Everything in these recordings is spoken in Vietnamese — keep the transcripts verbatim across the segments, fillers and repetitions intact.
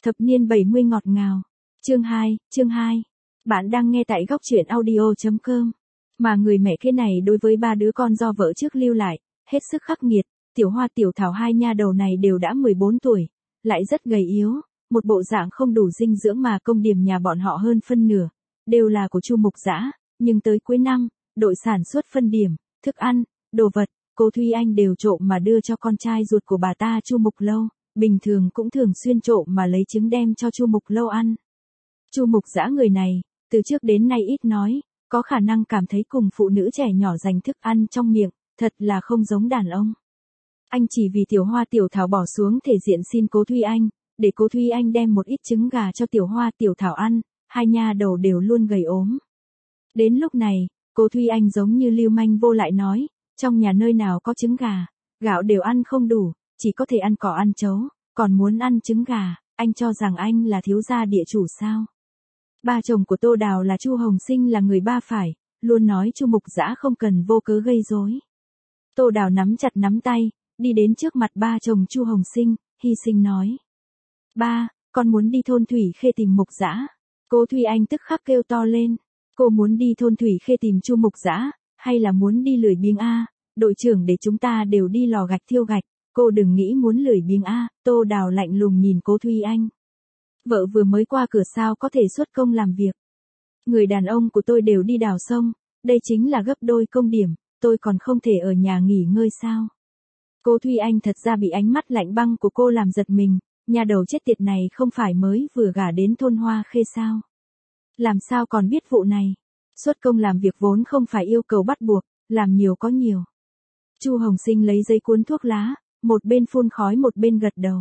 Thập niên bảy mươi ngọt ngào. Chương hai, chương hai. Bạn đang nghe tại góc truyện audio chấm com. Mà người mẹ kia này đối với ba đứa con do vợ trước lưu lại, hết sức khắc nghiệt. Tiểu Hoa Tiểu Thảo hai nha đầu này đều đã mười bốn tuổi, lại rất gầy yếu, một bộ dạng không đủ dinh dưỡng mà công điểm nhà bọn họ hơn phân nửa, đều là của Chu Mục Dã, nhưng tới cuối năm, đội sản xuất phân điểm, thức ăn, đồ vật, cô Thúy Anh đều trộm mà đưa cho con trai ruột của bà ta Chu Mục Lâu, bình thường cũng thường xuyên trộm mà lấy trứng đem cho Chu Mục Lâu ăn. Chu Mục Dã người này, từ trước đến nay ít nói, có khả năng cảm thấy cùng phụ nữ trẻ nhỏ dành thức ăn trong miệng, thật là không giống đàn ông. Anh chỉ vì Tiểu Hoa Tiểu Thảo bỏ xuống thể diện xin cố Thúy Anh, để cố Thúy Anh đem một ít trứng gà cho Tiểu Hoa Tiểu Thảo ăn, hai nha đầu đều luôn gầy ốm. Đến lúc này, cố Thúy Anh giống như lưu manh vô lại nói, trong nhà nơi nào có trứng gà, gạo đều ăn không đủ, chỉ có thể ăn cỏ ăn chấu, còn muốn ăn trứng gà, anh cho rằng anh là thiếu gia địa chủ sao? Ba chồng của Tô Đào là Chu Hồng Sinh là người ba phải, luôn nói Chu Mục Dã không cần vô cớ gây rối. Tô Đào nắm chặt nắm tay, đi đến trước mặt ba chồng Chu Hồng Sinh, hy sinh nói. Ba, con muốn đi thôn Thủy Khê tìm Mục Dã. Cô Thúy Anh tức khắc kêu to lên. Cô muốn đi thôn Thủy Khê tìm Chu Mục Dã, hay là muốn đi lười biếng a? Đội trưởng để chúng ta đều đi lò gạch thiêu gạch, cô đừng nghĩ muốn lười biếng a. Tô Đào lạnh lùng nhìn cố Thúy Anh. Vợ vừa mới qua cửa sao có thể xuất công làm việc. Người đàn ông của tôi đều đi đào sông, đây chính là gấp đôi công điểm, tôi còn không thể ở nhà nghỉ ngơi sao? Cô Thúy Anh thật ra bị ánh mắt lạnh băng của cô làm giật mình, nhà đầu chết tiệt này không phải mới vừa gả đến thôn Hoa Khê sao? Làm sao còn biết vụ này? Xuất công làm việc vốn không phải yêu cầu bắt buộc, làm nhiều có nhiều. Chu Hồng Sinh lấy giấy cuốn thuốc lá, một bên phun khói một bên gật đầu.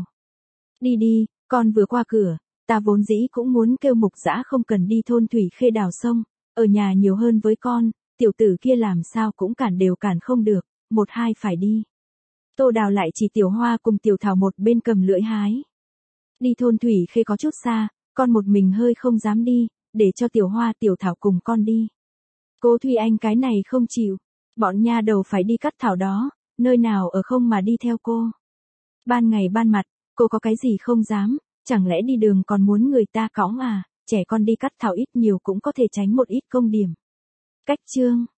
Đi đi, con vừa qua cửa, ta vốn dĩ cũng muốn kêu Mục Dã không cần đi thôn Thủy Khê đào sông, ở nhà nhiều hơn với con, tiểu tử kia làm sao cũng cản đều cản không được, một hai phải đi. Tô Đào lại chỉ Tiểu Hoa cùng Tiểu Thảo một bên cầm lưỡi hái. Đi thôn Thủy Khê có chút xa, con một mình hơi không dám đi, để cho Tiểu Hoa Tiểu Thảo cùng con đi. Cố Thúy Anh cái này không chịu, bọn nha đầu phải đi cắt thảo đó, nơi nào ở không mà đi theo cô. Ban ngày ban mặt, cô có cái gì không dám, chẳng lẽ đi đường còn muốn người ta cõng à, trẻ con đi cắt thảo ít nhiều cũng có thể tránh một ít công điểm. Cách chương